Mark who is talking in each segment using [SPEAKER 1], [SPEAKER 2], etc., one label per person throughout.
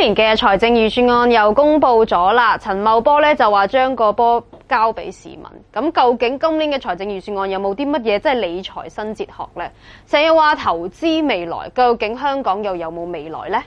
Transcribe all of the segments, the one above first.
[SPEAKER 1] 年嘅財政預算案又公布咗啦，陳茂波咧就話將個波交俾市民。咁究竟今年嘅財政預算案有冇啲乜嘢即係理財新哲學呢？成日話投資未來，究竟香港又有冇未來呢？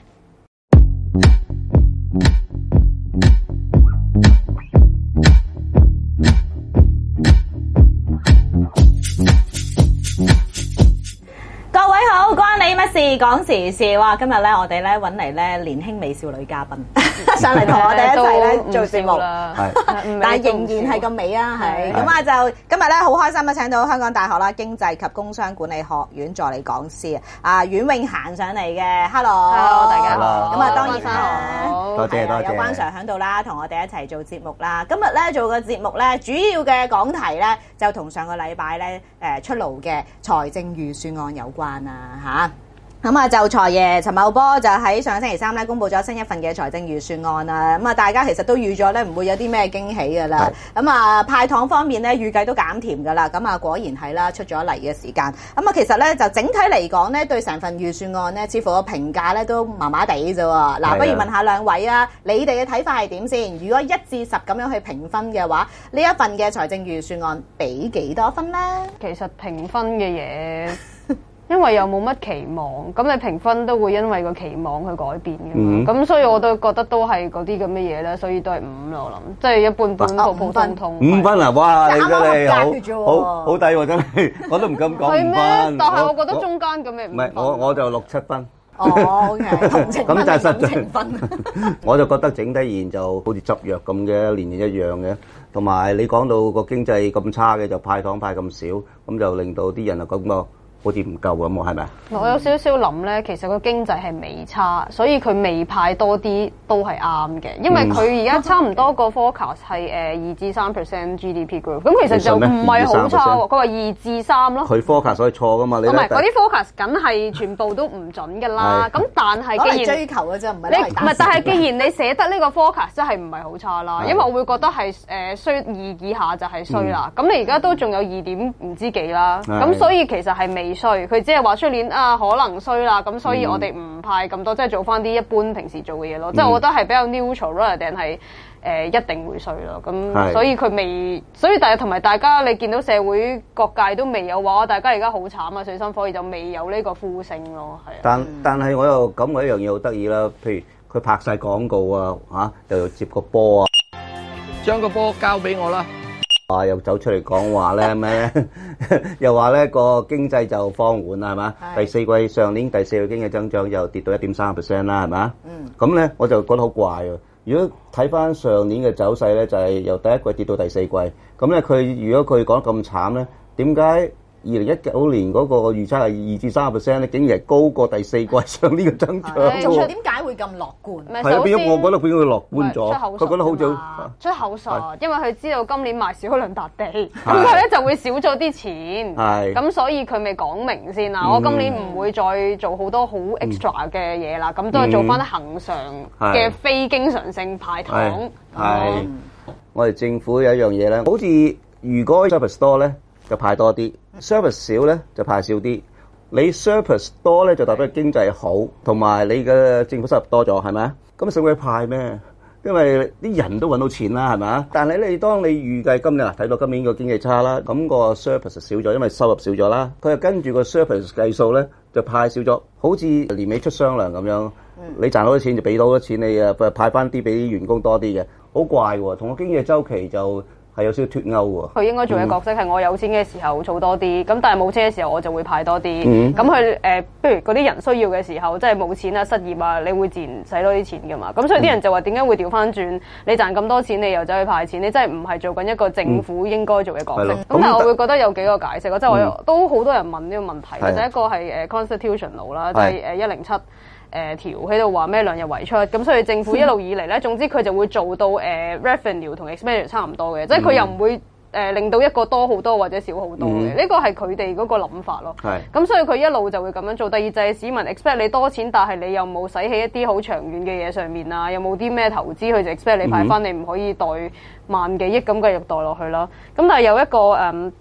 [SPEAKER 2] 各位好，關你乜事？講時事哇！今日咧，我哋咧揾嚟咧年輕美少女嘉賓上嚟同我哋一齊咧做節目，但係仍然係咁美啊！係咁啊，就今日咧好開心啊！請到香港大學啦經濟及工商管理學院助理講師啊阮永嫻上嚟嘅 ，Hello，
[SPEAKER 1] 大家好。
[SPEAKER 2] 咁啊，當然啦，
[SPEAKER 3] 多謝。
[SPEAKER 2] 有關 Sir 喺度啦，同我哋一齊做節目啦。今日咧做個節目咧，主要嘅講題咧就同上個禮拜咧出爐嘅財政預算案有關啊嚇。咁啊，就財爺陳茂波就喺上個星期三咧公布咗新一份嘅財政預算案啊。咁啊，大家其實都預咗咧唔會有啲咩驚喜噶啦。咁啊，派糖方面咧預計都減甜噶啦。咁啊，果然係啦，出咗嚟嘅時間。咁啊，其實咧就整體嚟講咧，對成份預算案咧，似乎個評價咧都麻麻地啫喎。嗱，不如問下兩位啊，你哋嘅睇法係點先？如果1至10咁樣去評分嘅話，呢一份嘅財政預算案俾幾多分咧？
[SPEAKER 1] 其實評分嘅嘢。因為又冇乜期望，咁你評分都會因為個期望去改變嘅嘛。咁所以我都覺得都係嗰啲咁嘅嘢咧，所以都係5啦，我諗，即係一般般普普通通。
[SPEAKER 3] 5分啊！哇，你真係好低喎，真係，我都唔敢講5分。
[SPEAKER 1] 係咩？但係我覺得中間咁嘅5分。
[SPEAKER 3] 唔係，我就6、7分。
[SPEAKER 2] 哦，OK，同情分，
[SPEAKER 3] 咁就實
[SPEAKER 2] 同情分。
[SPEAKER 3] 我就覺得整體而言就好似執藥咁嘅，年年一樣嘅。同埋你講到個經濟咁差嘅，就派糖派咁少，咁就令到啲人啊感覺好似唔夠咁喎，係咪啊？我
[SPEAKER 1] 有少少諗咧，其實個經濟係未差，所以佢未派多啲都係啱嘅，因為佢而家差唔多個 forecast 係2至3% GDP growth， 咁其實就唔係好差喎。佢話2至3咯。佢
[SPEAKER 3] forecast 所以錯噶嘛？你唔係
[SPEAKER 1] 嗰啲 forecast 梗係全部都唔準㗎啦。咁但係既然
[SPEAKER 2] 追求嘅啫，唔係
[SPEAKER 1] 你唔係，但係既然你寫得呢個 forecast 真係唔係好差啦，因為我會覺得係衰2以下就係衰啦。咁你而家都仲有2點唔知幾啦，咁所以其實係未衰，佢只係話出年可能衰啦，咁所以我哋唔派咁多，即係做翻啲一般平時做嘅嘢咯。即係我覺得係比較 neutral 啦，定係一定會衰咯。咁所以佢未，所以但係同埋大家你見到社會各界都未有話，大家而家好慘啊，水深火熱就未有呢個呼聲咯，係啊。
[SPEAKER 3] 但係我又感覺一樣嘢好得意啦，譬如佢拍晒廣告啊，又要接個波啊，
[SPEAKER 4] 將個波交俾我啦。
[SPEAKER 3] 又走出嚟講話咧咩？又話咧個經濟就放緩啦，係嘛？第四季上年第4季經濟增長又跌到1.3% 啦，係嘛？咁咧我就覺得好怪喎。如果睇翻上年嘅走勢咧，就係由第一季跌到第4季，咁咧佢如果佢講得咁慘咧，點解2019年嗰個預測係2至3%咧，竟然係高過第4季上年嘅增長喎？
[SPEAKER 2] 咁點解會咁樂觀？
[SPEAKER 3] 係啊，變咗我覺得變咗佢樂觀咗，佢覺得好似
[SPEAKER 1] 出口術，因為佢知道今年賣少兩笪地，咁佢咧就會少咗啲錢，咁所以佢咪講明先啦。我今年唔會再做好多好 extra 嘅嘢啦，咁都係做翻恆常嘅非經常性派糖。
[SPEAKER 3] 係，我哋政府有一樣嘢咧，好似如果 service 多咧就派多啲。service 少咧就派少啲，你 surplus 多咧就代表經濟好，同埋你嘅政府收入多咗，係咪啊？咁使鬼派咩？因為啲人都揾到錢啦，係咪啊？但係你當你預計今年睇到今年個經濟差啦，咁個 surplus 少咗，因為收入少咗啦，佢就跟住個 surplus 計數咧就派少咗，好似年尾出雙糧咁樣，你賺到啲錢就俾到啲錢你啊，派翻啲俾員工多啲嘅，好怪喎，同個經濟周期就係有少少脫鈎喎。佢
[SPEAKER 1] 應該做嘅角色係我有錢嘅時候儲多啲，咁但係冇錢嘅時候我就會派多啲。咁佢譬如嗰啲人需要嘅時候，即係冇錢啊、失業啊，你會自然使多啲錢㗎嘛。咁所以啲人就話點解會調翻轉？你賺咁多錢，你又走去派錢，你真係唔係做緊一個政府應該做嘅角色。咁但係我會覺得有幾個解釋咯，即係我都好多人問呢個問題。第一個係constitutional 啦，即係107。條喺度話咩兩日為出，咁所以政府一路以嚟咧，總之佢就會做到revenue 同 expenditure 差唔多嘅，即係佢又唔會令到一個多好多或者少好多嘅，呢個係佢哋嗰個諗法咯。咁所以佢一路就會咁樣做。第二就係市民 expect 你多錢，但係你又冇使起一啲好長遠嘅嘢上面啊，有冇啲咩投資，佢就 expect 你派翻，你唔可以袋萬幾億咁繼續袋落去啦。咁但係有一個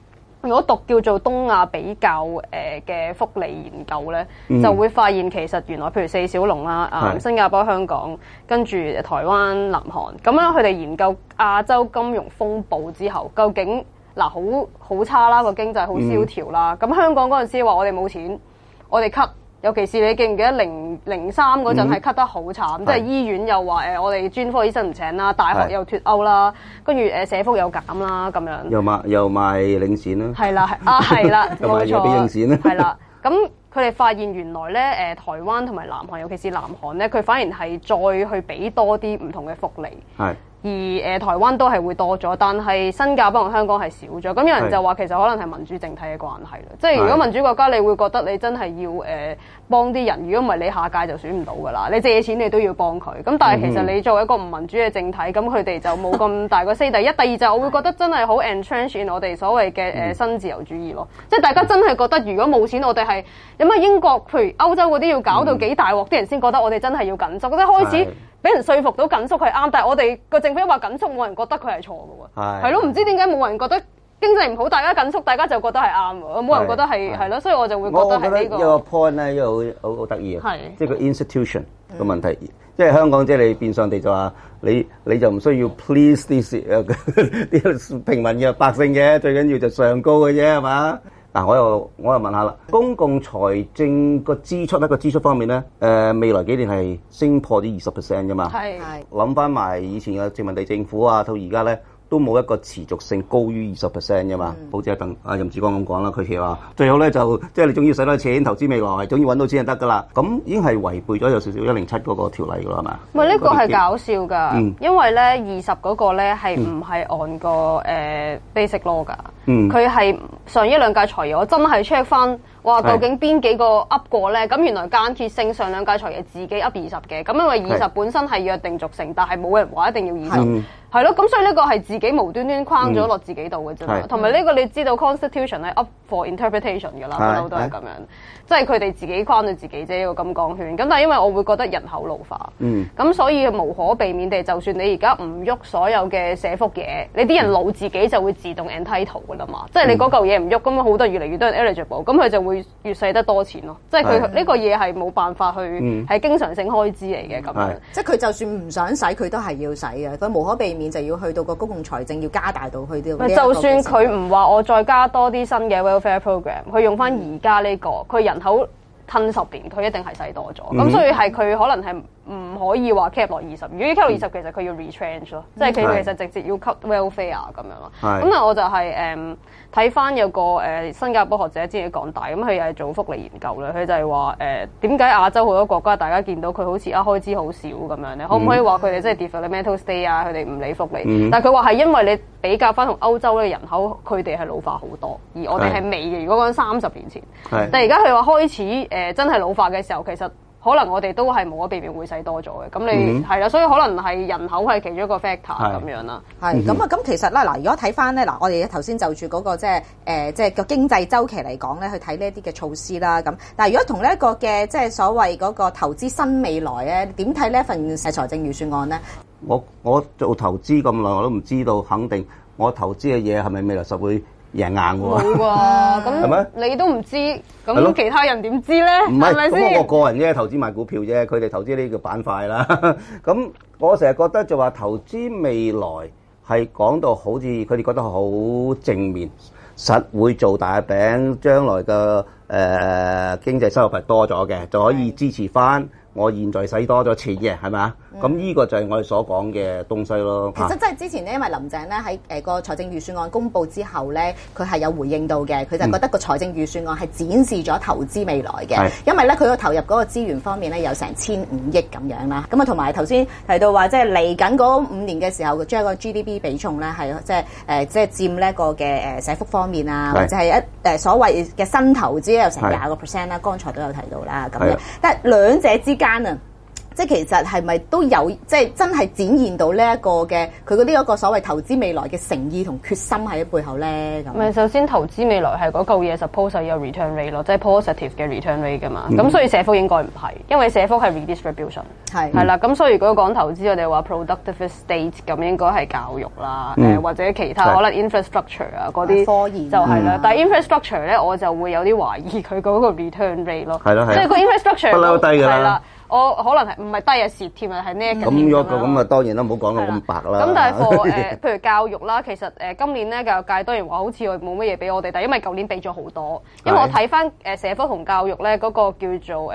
[SPEAKER 1] 如果讀叫做東亞比較嘅福利研究咧，就會發現其實原來譬如四小龍啦、新加坡、香港，跟住台灣、南韓，咁樣佢哋研究亞洲金融風暴之後，究竟嗱好差啦個經濟好蕭條啦，咁香港嗰陣時話我哋冇錢，我哋 cut。尤其是你記唔記得2003嗰陣係 cut 得好慘，即係醫院又話我哋專科醫生唔請啦，大學又脫歐啦，跟住社福又減啦咁樣。
[SPEAKER 3] 又賣領展啦。係啦，
[SPEAKER 1] 係啦，冇錯。
[SPEAKER 3] 又賣領展啦。
[SPEAKER 1] 係啦，咁佢哋發現原來咧台灣同埋南韓，尤其是南韓咧，佢反而係再去俾多啲唔同嘅福利。係。而台灣都係會多咗，但係新加坡同香港係少咗。咁有人就話其實可能係民主政體嘅關係啦。即係如果民主國家，你會覺得你真係要幫啲人，如果唔係你下屆就選唔到㗎啦。你借錢你都要幫佢。咁但係其實你作為一個唔民主嘅政體，咁佢哋就冇咁大個 say。第一、第二就我會覺得真係好 entrench in 我哋所謂嘅新自由主義咯。即係大家真係覺得如果冇錢，我哋係有乜英國譬如歐洲嗰啲要搞到幾大鑊，啲人先覺得我哋真係要緊縮。即係開始俾人說服到緊縮係啱，但係我哋個政府一話緊縮，冇人覺得佢係錯嘅喎。係咯，唔知點解冇人覺得經濟唔好，大家緊縮，大家就覺得係啱喎。冇人覺得係咯，所以我就會覺得係呢個。
[SPEAKER 3] 有個 point 咧，因為好得意啊，即係個 institution 個問題。即係香港，即係你變相地就話你就唔需要 please 啲平民嘅百姓嘅，最緊要就上高嘅啫，係嘛？嗱，我又問下啦，公共財政個支出咧，個支出方面咧，未來幾年係升破啲20% 㗎嘛？係。諗翻埋以前嘅殖民地政府啊，到而家咧都冇一個持續性高於20% 㗎嘛。好似阿任志剛咁講啦，佢其實話最好咧就即係你總要使多錢投資未來，總要揾到錢就得㗎啦。咁已經係違背咗有少少107嗰個條例㗎啦，係嘛？
[SPEAKER 1] 唔係呢個係搞笑㗎，因為咧20嗰個咧係唔係按個basic law 㗎？佢係上一兩屆財爺，我真係 check 翻，哇！究竟邊幾個 up 過咧？咁原來間歇性上兩屆財爺自己 up 20嘅，咁因為20本身係約定俗成，但係冇人話一定要20，係咯。咁所以呢個係自己無端端框咗落自己度嘅啫嘛。同埋呢個你知道 constitution 係 up for interpretation 㗎啦，不嬲都係咁樣，即係佢哋自己框咗自己啫，一個金剛圈。咁但係因為我會覺得人口老化，咁所以無可避免地，就算你而家唔喐所有嘅社福嘢，你啲人老自己就會自動 entitle 㗎啦嘛。即係你嗰嚿嘢唔喐，咁好多越嚟越多人 eligible，咁佢就會越使得多錢咯。即係佢呢個嘢係冇辦法去係經常性開支嚟嘅咁樣。
[SPEAKER 2] 即係佢就算唔想使，佢都係要使嘅。佢無可避免就要去到個公共財政要加大到去啲。
[SPEAKER 1] 就算佢唔話我再加多啲新嘅 welfare program，佢用翻而家呢個，佢人口吞10年，佢一定係使多咗。咁所以係佢可能係唔可以話 cap 落20。如果 cap 落20，其實佢要 retrench 咯，即係佢其實直接要 cut welfare 咁樣咯。咁但係我就係睇翻有個新加坡學者之前港大，咁佢又係做福利研究咧，佢就係話點解亞洲好多國家大家見到佢好似開支好少咁樣咧？可唔可以話佢哋即係 developmental state 啊？佢哋唔理福利，但係佢話係因為你比較翻同歐洲嘅人口，佢哋係老化好多，而我哋係未嘅。如果講30年前，但係而家佢話開始真係老化嘅時候，其實可能我哋都係無可避免會使多咗嘅。咁你係啦，所以可能係人口係其中一個 factor 咁樣啦。係
[SPEAKER 2] 咁啊，咁其實啦，嗱，如果睇翻咧，嗱，我哋頭先就住嗰個即係個經濟週期嚟講咧，去睇呢一啲嘅措施啦。咁但係如果同呢一個嘅即係所謂嗰個投資新未來咧，點睇呢一份財政預算案咧？
[SPEAKER 3] 我做投資咁耐，我都唔知道肯定我投資嘅嘢係咪未來實會贏硬喎？
[SPEAKER 1] 冇喎，咁你都唔知，咁其他人點知咧？
[SPEAKER 3] 唔係，咁我個人啫，投資買股票啫，佢哋投資呢個板塊啦。咁我成日覺得就話投資未來係講到好似佢哋覺得好正面，實會做大餅，將來嘅經濟收入係多咗嘅，就可以支持翻我現在使多咗錢嘅，係咪啊？咁呢個就係我哋所講嘅東西咯。
[SPEAKER 2] 其實即係之前咧，因為林鄭咧喺個財政預算案公佈之後咧，佢係有回應到嘅，佢就覺得個財政預算案係展示咗投資未來嘅，因為咧佢個投入嗰個資源方面咧有成1500億咁樣啦。咁啊同埋頭先提到話，即係嚟緊嗰5年嘅時候，將個 GDP 比重咧係即係佔呢一個嘅社福方面啊，或者係所謂嘅新投資有成20%啦。剛才都有提到啦，咁樣，但係兩者之間啊， 即係其實係咪都有即係真係展現到呢一個嘅佢嗰啲一個所謂投資未來嘅誠意同決心喺背後咧？咁
[SPEAKER 1] 咪首先投資未來係嗰嚿嘢 suppose 係有 return rate 咯，即係 positive 嘅 return rate 㗎嘛。咁所以社福應該唔係，因為社福係 redistribution 係啦。咁所以如果講投資，我哋話 productive state 咁應該係教育啦，或者其他可能 infrastructure 啊嗰啲
[SPEAKER 2] 科研
[SPEAKER 1] 就係啦。但係 infrastructure 咧，我就會有啲懷疑佢嗰個 return rate 咯。
[SPEAKER 3] 係咯，
[SPEAKER 1] 即係個 infrastructure
[SPEAKER 3] 不嬲低㗎啦。
[SPEAKER 1] 我可能係唔係低啊蝕添啊，係呢一咁
[SPEAKER 3] 咁啊，當然啦，唔好講到咁白啦。
[SPEAKER 1] 咁但係譬如教育啦，其實今年咧教育界當然話好似冇乜嘢俾我哋，但係因為舊年俾咗好多，因為我睇翻社福同教育咧嗰個叫做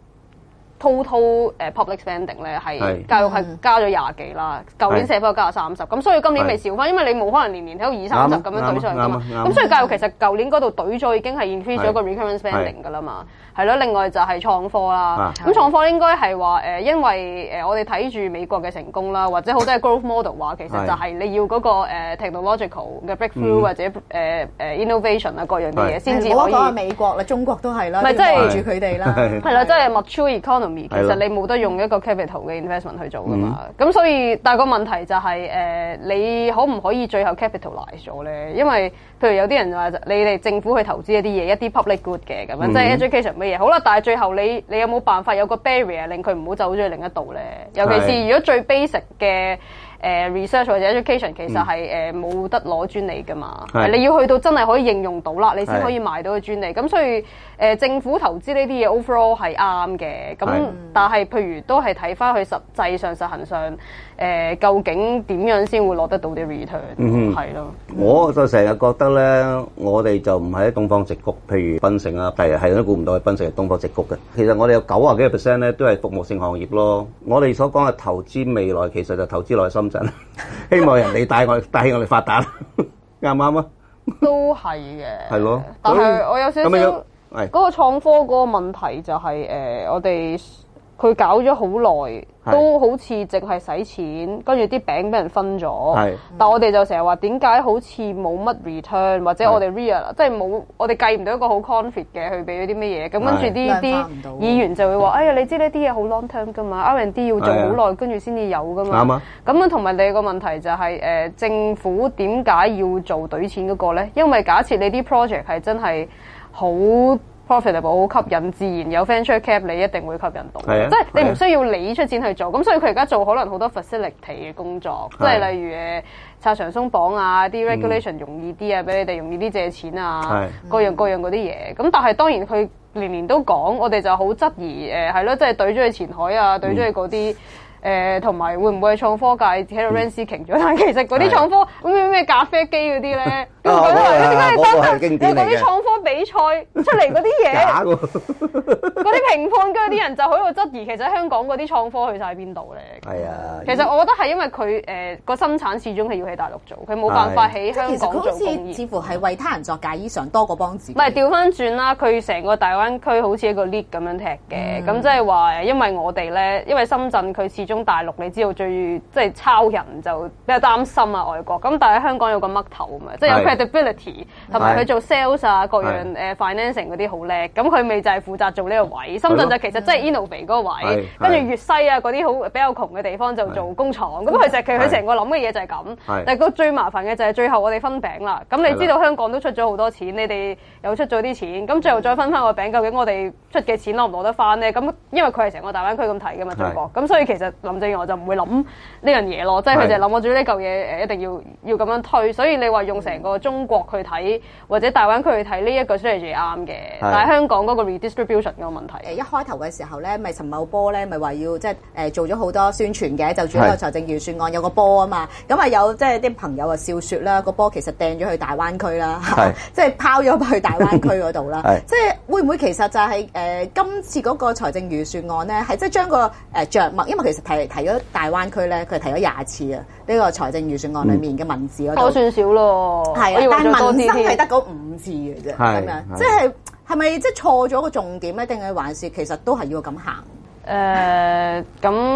[SPEAKER 1] total public spending 咧係教育係加咗20幾啦，舊年社福加咗30，咁所以今年未少翻，因為你冇可能年年喺度20-30咁樣懟上去㗎嘛，咁所以教育其實舊年嗰度懟咗已經係 increase 咗個 recurrent spending 㗎啦嘛。係咯，另外就係創科啦。咁創科應該係話因為我哋睇住美國嘅成功啦，或者好多嘅 growth model 話其實就係你要嗰個technological 嘅 breakthrough 或者innovation 啊各樣嘅嘢先至可以。
[SPEAKER 2] 唔好講美國啦，中國都係啦，
[SPEAKER 1] 咪即係
[SPEAKER 2] 住佢哋啦。
[SPEAKER 1] 係啦，即係 mature economy，其實你冇得用一個 capital 嘅 investment 去做噶嘛。咁所以但係個問題就係你可唔可以最後 capitalize 咗咧？因為譬如有啲人話你哋政府去投資一啲嘢，一啲 public good 嘅咁樣，即係 education 乜嘢好啦，但係最後你有冇辦法有個 barrier 令佢唔好走咗去另一度咧？尤其是如果最 basic 嘅research 或者 education 其實係冇得攞專利噶嘛，你要去到真係可以應用到啦，你先可以賣到個專利。咁所以政府投資呢啲嘢 overall 係啱嘅，咁但係譬如都係睇翻佢實際上實行上究竟點樣先會攞得到啲 return，係咯。
[SPEAKER 3] 我就成日覺得咧，我哋就唔係喺東方矽谷，譬如檳城啊，第日係都估唔到係檳城係東方矽谷嘅。其實我哋有90幾個%咧，都係服務性行業咯。我哋所講嘅投資未來，其實就投資落去深圳，希望人哋帶我哋發達，啱唔啱啊？
[SPEAKER 1] 都係嘅。係
[SPEAKER 3] 咯。
[SPEAKER 1] 但係我有少少嗰個創科嗰個問題就係我哋佢搞咗好耐，都好似淨係使錢，跟住啲餅俾人分咗。但我哋就成日話點解好似冇乜 return， 或者我哋 real 即係冇我哋計唔到一個好 confit 嘅去俾咗啲乜嘢。咁跟住啲議員就會話：哎呀，你知呢啲嘢好 long term 㗎嘛 ，R&D 要做好耐，跟住先至有㗎嘛。啱啊。咁樣同埋第二個問題就係政府點解要做懟錢嗰個咧？因為假設你啲 project 係真係好 profitable 好吸引，自然有 venture cap 你一定會吸引到，即係你唔需要你出錢去做。咁所以佢而家做可能好多 facility 嘅工作，即係例如拆牆鬆綁啊，啲 regulation 容易啲啊，俾你哋容易啲借錢啊，各樣嗰啲嘢。咁但係當然佢年年都講，我哋就好質疑係咯，即係懟咗去前海啊，懟咗去嗰啲。同埋會唔會係創科界喺度 rent seeking咗？但其實嗰啲創科咩咖啡機嗰啲咧，點解你當真有嗰啲創科比賽出嚟嗰啲嘢？嗰啲評判嗰啲人就喺度質疑，其實香港嗰啲創科去晒邊度咧？
[SPEAKER 3] 係啊，
[SPEAKER 1] 其實我覺得係因為佢個生產始終係要喺大陸做，佢冇辦法喺香港做工業。
[SPEAKER 2] 似乎係為他人作嫁衣裳多過幫自己。
[SPEAKER 1] 唔係調翻轉啦，佢成個大灣區好似一個 league 咁樣踢嘅，咁即係話因為我哋咧，因為深圳佢始終大陸你知道最即係抄人就比較擔心啊外國，咁但係香港有個嘜頭啊嘛，即係有 credibility 同埋佢做 sales 啊各樣financing 嗰啲好叻，咁佢咪就係負責做呢個位。深圳就其實真係 innovate 嗰個位，跟住粵西啊嗰啲好比較窮嘅地方就做工廠，咁佢成個諗嘅嘢就係咁。但係個最麻煩嘅就係最後我哋分餅啦，咁你知道香港都出咗好多錢，你哋又出咗啲錢，咁最後再分翻個餅，究竟我哋出嘅錢攞唔攞得翻咧？咁因為佢係成個大灣區咁睇㗎嘛中國，咁所以其實林鄭我就唔會諗呢樣嘢咯，即係佢就諗我做呢嚿嘢一定要咁樣推，所以你話用成個中國去睇或者大灣區去睇呢一個 strategy 啱嘅，但係香港嗰個 redistribution 個問題。
[SPEAKER 2] 一開頭嘅時候咧，咪陳茂波咧咪話要即係做咗好多宣傳嘅，就住一個財政預算案有個波啊嘛，咁啊有即係啲朋友啊笑説啦，個波其實掟咗去大灣區啦，即係拋咗去大灣區嗰度啦，即係會唔會其實就係今次嗰個財政預算案咧係即係將個著墨，因為其實提咗大灣區咧，佢提咗20次啊，呢個財政預算案裡面嘅文字嗰度，
[SPEAKER 1] 我算少咯，
[SPEAKER 2] 係啊，但係民生係得嗰5字嘅啫，咁樣即係咪即係錯咗個重點咧？定係還是其實都係要咁行？
[SPEAKER 1] 咁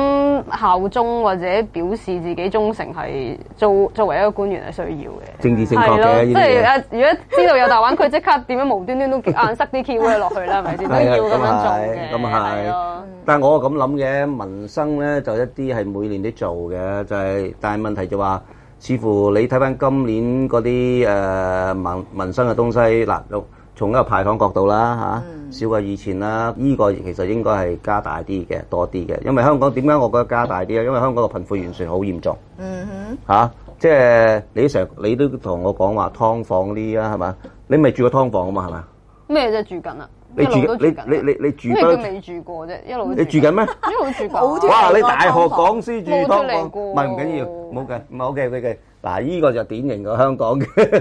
[SPEAKER 1] 效忠或者表示自己忠誠係作為一個官員係需要嘅。
[SPEAKER 3] 政治正確嘅
[SPEAKER 1] 係咯，即
[SPEAKER 3] 呢啲嘢。
[SPEAKER 1] 係如果知道有大灣區，即刻點樣無端端都硬塞啲 Q 落去啦，係咪先？都要咁樣做嘅。
[SPEAKER 3] 咁係
[SPEAKER 1] 咯。
[SPEAKER 3] 但係我咁諗嘅，民生咧就一啲係每年都做嘅，就係但係問題就話，似乎你睇翻今年嗰啲民生嘅東西，嗱，從一個派糖角度啦少過以前啦，呢個其實應該係加大啲嘅，多啲嘅，因為香港點解我覺得加大啲咧？因為香港個貧富懸殊好嚴重。即係你都同我講話劏房嗰啲啊，係嘛？你咪住過劏房啊嘛，係咪？
[SPEAKER 1] 咩啫？住緊啊！
[SPEAKER 3] 你住
[SPEAKER 1] 一路都住緊啊
[SPEAKER 3] 你住
[SPEAKER 1] 咩叫
[SPEAKER 3] 得
[SPEAKER 1] 未住過啫？一路都
[SPEAKER 3] 你住緊咩？
[SPEAKER 1] 一路住
[SPEAKER 2] 冇
[SPEAKER 1] 緊。
[SPEAKER 3] 哇！你大學講師住劏
[SPEAKER 1] 冇
[SPEAKER 3] 房，
[SPEAKER 1] 脫離過
[SPEAKER 3] 唔係唔緊要，冇計，唔係 OK。嗱，依個就典型嘅香港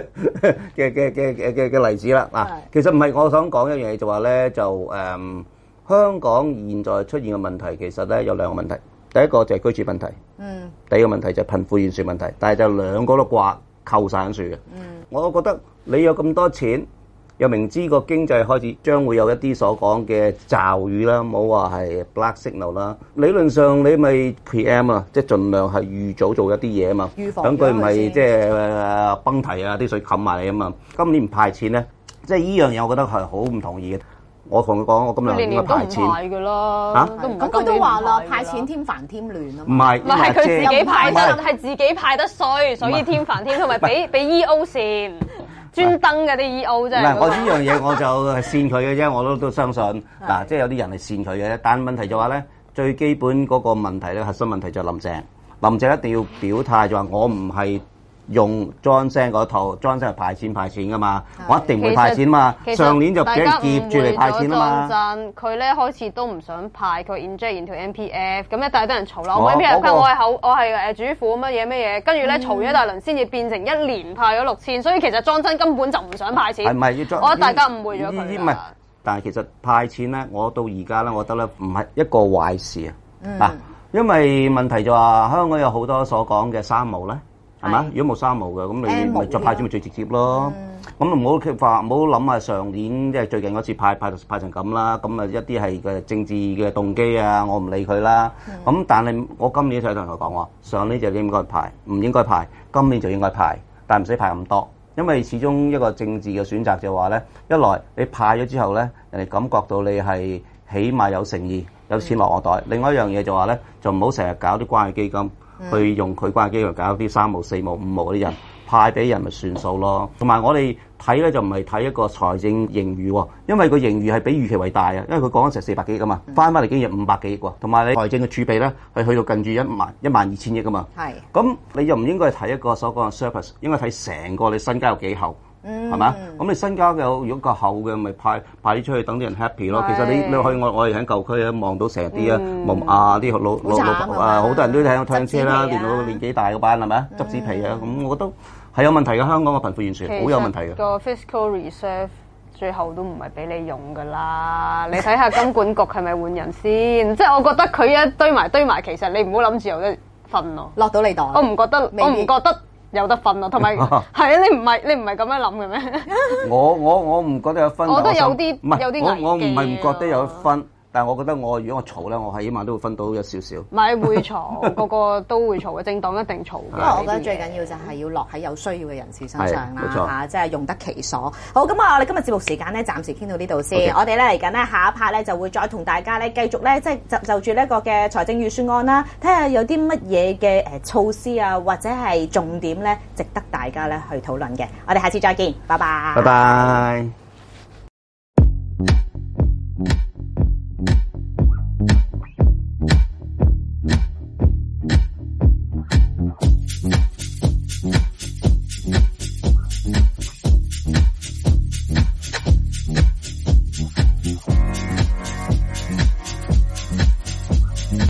[SPEAKER 3] 嘅例子啦。嗱，其實唔係我想講一樣嘢，就話咧香港現在出現嘅問題，其實咧有兩個問題。第一個就係居住問題，第二個問題就係貧富懸殊問題。但係就兩個都扣晒喺樹嘅。我覺得你有咁多錢，又明知個經濟開始將會有一啲所講嘅驟雨啦，冇話係 black signal 啦。理論上你咪 PM 啊，即係盡量係預早做一啲嘢啊嘛，等佢唔係即係崩堤啊，啲水冚埋你啊嘛。今年唔派錢咧，即係依樣嘢，我覺得係好唔同意嘅。我同佢講，我今年應該派錢。
[SPEAKER 1] 年年都唔派㗎啦，
[SPEAKER 2] 咁佢都話啦，派錢添煩添亂啊
[SPEAKER 3] 唔
[SPEAKER 2] 嘛。
[SPEAKER 3] 係，
[SPEAKER 1] 係佢自己派得，
[SPEAKER 3] 唔係
[SPEAKER 1] 係自己派得衰，所以添煩添，同埋俾 EO 線，專登嘅啲 EO 啫。
[SPEAKER 3] 嗱，我呢樣嘢我就係扇佢嘅啫，我都相信。嗱，即係有啲人係扇佢嘅，但問題就話咧，最基本嗰個問題咧，核心問題就係林鄭。林鄭一定要表態，就話我唔係用 John Seng 嗰套，John Seng 係派錢㗎嘛，我一定唔會派錢嘛。上年就俾人夾住嚟派錢啊嘛。
[SPEAKER 1] 佢咧開始都唔想派，佢 inject into MPF， 咁一大堆人嘈啦。我 MPF 我係主婦乜嘢，跟住咧嘈咗一大輪先至變成一年派咗6000，所以其實莊真根本就唔想派錢。
[SPEAKER 3] 係咪要
[SPEAKER 1] 我覺得大家誤會咗佢。
[SPEAKER 3] 唔係，但係其實派錢咧，我到而家咧，我覺得咧唔係一個壞事啊。因為問題就話香港有好多所講嘅三無咧。係嘛？如果冇三毛嘅，咁你咪再派錢咪最直接咯。咁唔好諗下上年即係最近嗰次派成咁啦。咁啊一啲係嘅政治嘅動機啊，我唔理佢啦。咁但係我今年就同佢講話，上年就應該派，唔應該派。今年就應該派，但係唔使派咁多，因為始終一個政治嘅選擇就話咧，一來你派咗之後咧，人哋感覺到你係起碼有誠意，有錢落我袋。另外一樣嘢就話咧，就唔好成日搞啲關愛基金。去用佢關係機會搞啲3毛、4毛、5毛嗰啲人派俾人咪算數咯。同埋我哋睇咧就唔係睇一個財政盈餘喎，因為個盈餘係比預期為大啊。因為佢講緊成400幾億㗎嘛，翻嚟竟然500幾億喎。同埋你財政嘅儲備咧係去到近住12000億㗎嘛。係。咁你又唔應該睇一個所講嘅 surplus， 應該睇成個你身家有幾厚。係嘛？咁你身家有如果夠厚嘅，咪派啲出去等啲人 happy 咯。其實你去我哋喺舊區啊，望到成啲啲老好多人都喺度唱車啦，年紀大嗰班係咪啊？執紙皮啊，咁我覺得係有問題嘅。香港嘅貧富懸殊好有問題嘅。
[SPEAKER 1] 個 fiscal reserve 最後都唔係俾你用㗎啦。你睇下金管局係咪換人先？即係我覺得佢一堆埋，其實你唔好諗住有得分咯。落到你袋，我唔覺得。有得分咯，同埋係啊！你唔係咁樣諗嘅咩？
[SPEAKER 3] 我唔覺得有分。
[SPEAKER 1] 我覺得有啲危機。
[SPEAKER 3] 我唔係唔覺得有分，但係我覺得如果我嘈咧，我係起碼都會分到有少少。
[SPEAKER 1] 唔係會嘈，個個都會嘈嘅，政黨一定嘈嘅。
[SPEAKER 2] 因為我覺得最緊要就係要落喺有需要嘅人士身上啦，即係用得其所。好，咁我哋今日節目時間咧，暫時傾到呢度先。我哋咧嚟緊咧下一 part 咧就會再同大家咧繼續咧，即係就住呢一個嘅財政預算案啦，睇下有啲乜嘢嘅措施啊，或者係重點咧，值得大家咧去討論嘅。我哋下次再見，拜拜。
[SPEAKER 3] 拜拜。